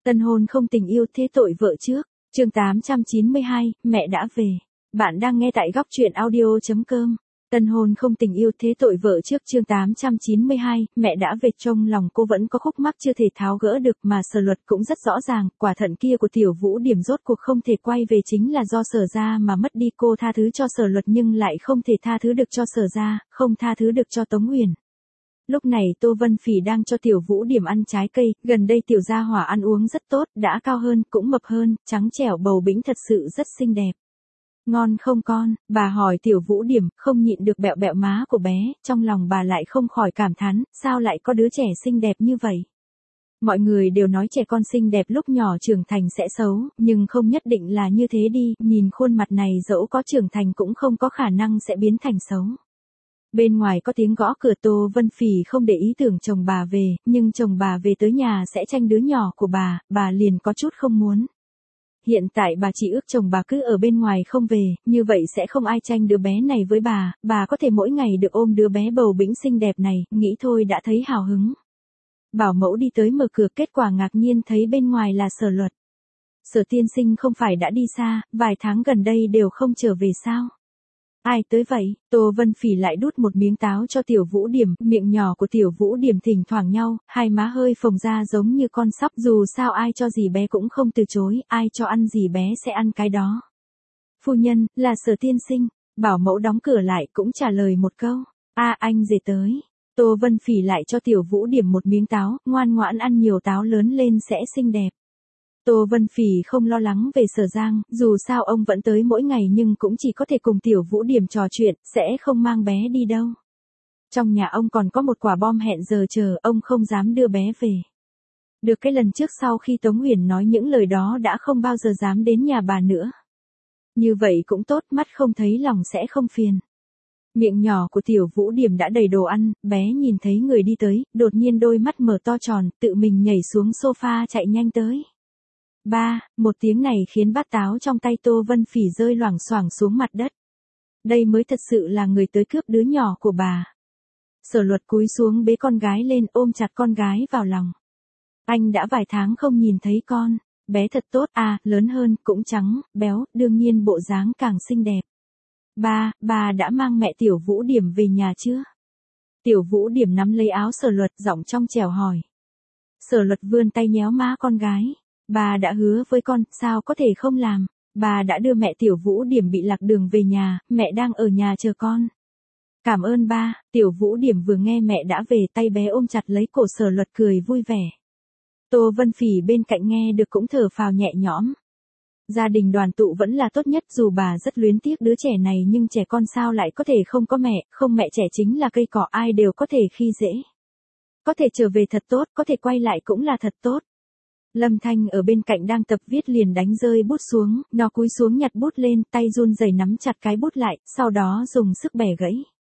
Tân hôn không tình yêu thế tội vợ trước. Chương 892, mẹ đã về. Bạn đang nghe tại góc truyện audio.com. Tân hôn không tình yêu thế tội vợ trước. Chương 892, mẹ đã về. Trong lòng cô vẫn có khúc mắc chưa thể tháo gỡ được, mà Sở Luật cũng rất rõ ràng, quả thận kia của Tiểu Vũ Điểm rốt cuộc không thể quay về chính là do Sở gia mà mất đi. Cô tha thứ cho Sở Luật nhưng lại không thể tha thứ được cho Sở gia, không tha thứ được cho Tống Uyển. Lúc này Tô Vân Phỉ đang cho Tiểu Vũ Điểm ăn trái cây, gần đây Tiểu gia hỏa ăn uống rất tốt, đã cao hơn, cũng mập hơn, trắng trẻo bầu bĩnh thật sự rất xinh đẹp. Ngon không con? Bà hỏi Tiểu Vũ Điểm, không nhịn được bẹo bẹo má của bé, trong lòng bà lại không khỏi cảm thán, sao lại có đứa trẻ xinh đẹp như vậy? Mọi người đều nói trẻ con xinh đẹp lúc nhỏ trưởng thành sẽ xấu, nhưng không nhất định là như thế đi, nhìn khuôn mặt này dẫu có trưởng thành cũng không có khả năng sẽ biến thành xấu. Bên ngoài có tiếng gõ cửa. Tô Vân Phỉ không để ý tưởng chồng bà về, nhưng chồng bà về tới nhà sẽ tranh đứa nhỏ của bà liền có chút không muốn. Hiện tại bà chỉ ước chồng bà cứ ở bên ngoài không về, như vậy sẽ không ai tranh đứa bé này với bà có thể mỗi ngày được ôm đứa bé bầu bĩnh xinh đẹp này, nghĩ thôi đã thấy hào hứng. Bảo mẫu đi tới mở cửa, kết quả ngạc nhiên thấy bên ngoài là Sở Luật. Sở tiên sinh không phải đã đi xa, vài tháng gần đây đều không trở về sao? Ai tới vậy? Tô Vân Phỉ lại đút một miếng táo cho Tiểu Vũ Điểm, miệng nhỏ của Tiểu Vũ Điểm thỉnh thoảng nhau, hai má hơi phồng ra giống như con sóc, dù sao ai cho gì bé cũng không từ chối, ai cho ăn gì bé sẽ ăn cái đó. Phu nhân, là Sở tiên sinh. Bảo mẫu đóng cửa lại cũng trả lời một câu. Anh rể tới. Tô Vân Phỉ lại cho Tiểu Vũ Điểm một miếng táo, ngoan ngoãn ăn nhiều táo lớn lên sẽ xinh đẹp. Tô Vân Phỉ không lo lắng về Sở Giang, dù sao ông vẫn tới mỗi ngày nhưng cũng chỉ có thể cùng Tiểu Vũ Điểm trò chuyện, sẽ không mang bé đi đâu. Trong nhà ông còn có một quả bom hẹn giờ chờ, ông không dám đưa bé về. Được cái lần trước sau khi Tống Uyển nói những lời đó đã không bao giờ dám đến nhà bà nữa. Như vậy cũng tốt, mắt không thấy lòng sẽ không phiền. Miệng nhỏ của Tiểu Vũ Điểm đã đầy đồ ăn, bé nhìn thấy người đi tới, đột nhiên đôi mắt mở to tròn, tự mình nhảy xuống sofa chạy nhanh tới. Một tiếng này khiến bát táo trong tay Tô Vân Phỉ rơi loảng xoảng xuống mặt đất. Đây mới thật sự là người tới cướp đứa nhỏ của bà. Sở Luật cúi xuống bế con gái lên, ôm chặt con gái vào lòng. Anh đã vài tháng không nhìn thấy con, bé thật tốt lớn hơn, cũng trắng, béo, đương nhiên bộ dáng càng xinh đẹp. Bà đã mang mẹ Tiểu Vũ Điểm về nhà chưa? Tiểu Vũ Điểm nắm lấy áo Sở Luật, giọng trong trẻo hỏi. Sở Luật vươn tay nhéo má con gái. Bà đã hứa với con, sao có thể không làm? Bà đã đưa mẹ Tiểu Vũ Điểm bị lạc đường về nhà, mẹ đang ở nhà chờ con. Cảm ơn ba. Tiểu Vũ Điểm vừa nghe mẹ đã về, tay bé ôm chặt lấy cổ Sở Luật cười vui vẻ. Tô Vân Phỉ bên cạnh nghe được cũng thở phào nhẹ nhõm. Gia đình đoàn tụ vẫn là tốt nhất, dù bà rất luyến tiếc đứa trẻ này nhưng trẻ con sao lại có thể không có mẹ, không mẹ trẻ chính là cây cỏ, ai đều có thể khi dễ. Có thể trở về thật tốt, có thể quay lại cũng là thật tốt. Lâm Thanh ở bên cạnh đang tập viết liền đánh rơi bút xuống, nó cúi xuống nhặt bút lên, tay run rẩy nắm chặt cái bút lại, sau đó dùng sức bẻ gãy.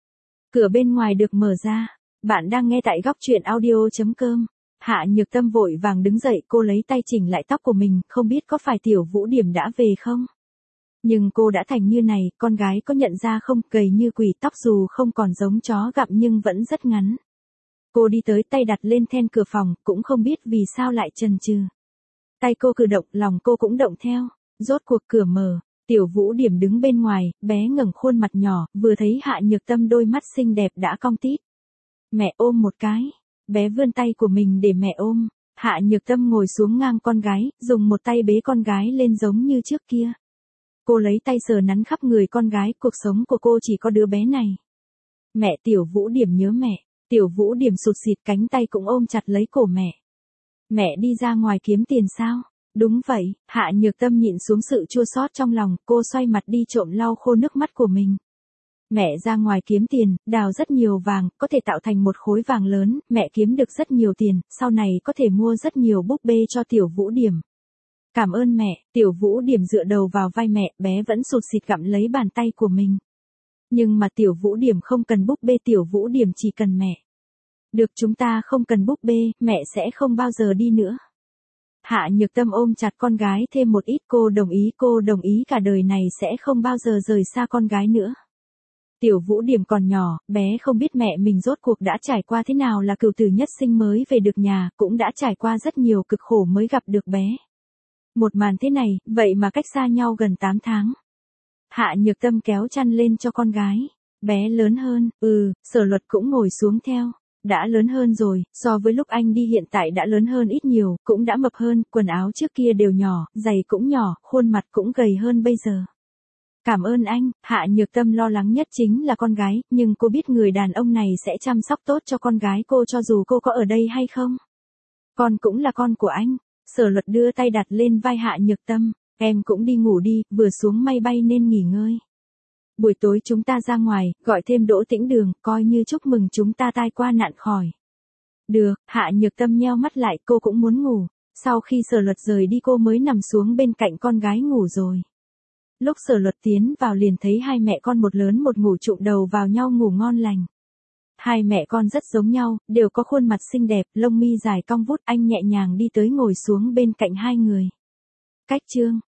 Cửa bên ngoài được mở ra. Bạn đang nghe tại góc truyện audio.com. Hạ Nhược Tâm vội vàng đứng dậy, cô lấy tay chỉnh lại tóc của mình, không biết có phải Tiểu Vũ Điểm đã về không? Nhưng cô đã thành như này, con gái có nhận ra không, gầy như quỷ, tóc dù không còn giống chó gặm nhưng vẫn rất ngắn. Cô đi tới, tay đặt lên then cửa phòng, cũng không biết vì sao lại chần chừ. Tay cô cử động, lòng cô cũng động theo. Rốt cuộc cửa mở, Tiểu Vũ Điểm đứng bên ngoài, bé ngẩng khuôn mặt nhỏ, vừa thấy Hạ Nhược Tâm đôi mắt xinh đẹp đã cong tít. Mẹ ôm một cái. Bé vươn tay của mình để mẹ ôm. Hạ Nhược Tâm ngồi xuống ngang con gái, dùng một tay bế con gái lên giống như trước kia. Cô lấy tay sờ nắn khắp người con gái, cuộc sống của cô chỉ có đứa bé này. Mẹ. Tiểu Vũ Điểm nhớ mẹ. Tiểu Vũ Điểm sụt sịt, cánh tay cũng ôm chặt lấy cổ mẹ. Mẹ đi ra ngoài kiếm tiền sao? Đúng vậy. Hạ Nhược Tâm nhịn xuống sự chua xót trong lòng, cô xoay mặt đi trộm lau khô nước mắt của mình. Mẹ ra ngoài kiếm tiền, đào rất nhiều vàng, có thể tạo thành một khối vàng lớn, mẹ kiếm được rất nhiều tiền, sau này có thể mua rất nhiều búp bê cho Tiểu Vũ Điểm. Cảm ơn mẹ. Tiểu Vũ Điểm dựa đầu vào vai mẹ, bé vẫn sụt sịt gặm lấy bàn tay của mình. Nhưng mà Tiểu Vũ Điểm không cần búp bê, Tiểu Vũ Điểm chỉ cần mẹ. Được, chúng ta không cần búp bê, mẹ sẽ không bao giờ đi nữa. Hạ Nhược Tâm ôm chặt con gái thêm một ít, cô đồng ý cả đời này sẽ không bao giờ rời xa con gái nữa. Tiểu Vũ Điểm còn nhỏ, bé không biết mẹ mình rốt cuộc đã trải qua thế nào là cửu tử nhất sinh mới về được nhà, cũng đã trải qua rất nhiều cực khổ mới gặp được bé. Một màn thế này, vậy mà cách xa nhau gần 8 tháng. Hạ Nhược Tâm kéo chăn lên cho con gái. Bé lớn hơn, Sở Luật cũng ngồi xuống theo. Đã lớn hơn rồi, so với lúc anh đi hiện tại đã lớn hơn ít nhiều, cũng đã mập hơn, quần áo trước kia đều nhỏ, giày cũng nhỏ, khuôn mặt cũng gầy hơn bây giờ. Cảm ơn anh, Hạ Nhược Tâm lo lắng nhất chính là con gái, nhưng cô biết người đàn ông này sẽ chăm sóc tốt cho con gái cô cho dù cô có ở đây hay không. Con cũng là con của anh. Sở Luật đưa tay đặt lên vai Hạ Nhược Tâm, em cũng đi ngủ đi, vừa xuống máy bay nên nghỉ ngơi. Buổi tối chúng ta ra ngoài, gọi thêm Đỗ Tĩnh Đường, coi như chúc mừng chúng ta tai qua nạn khỏi. Được, Hạ Nhược Tâm nheo mắt lại, cô cũng muốn ngủ. Sau khi Sở Luật rời đi cô mới nằm xuống bên cạnh con gái ngủ rồi. Lúc Sở Luật tiến vào liền thấy hai mẹ con một lớn một ngủ trụm đầu vào nhau ngủ ngon lành. Hai mẹ con rất giống nhau, đều có khuôn mặt xinh đẹp, lông mi dài cong vút, anh nhẹ nhàng đi tới ngồi xuống bên cạnh hai người. Cách chương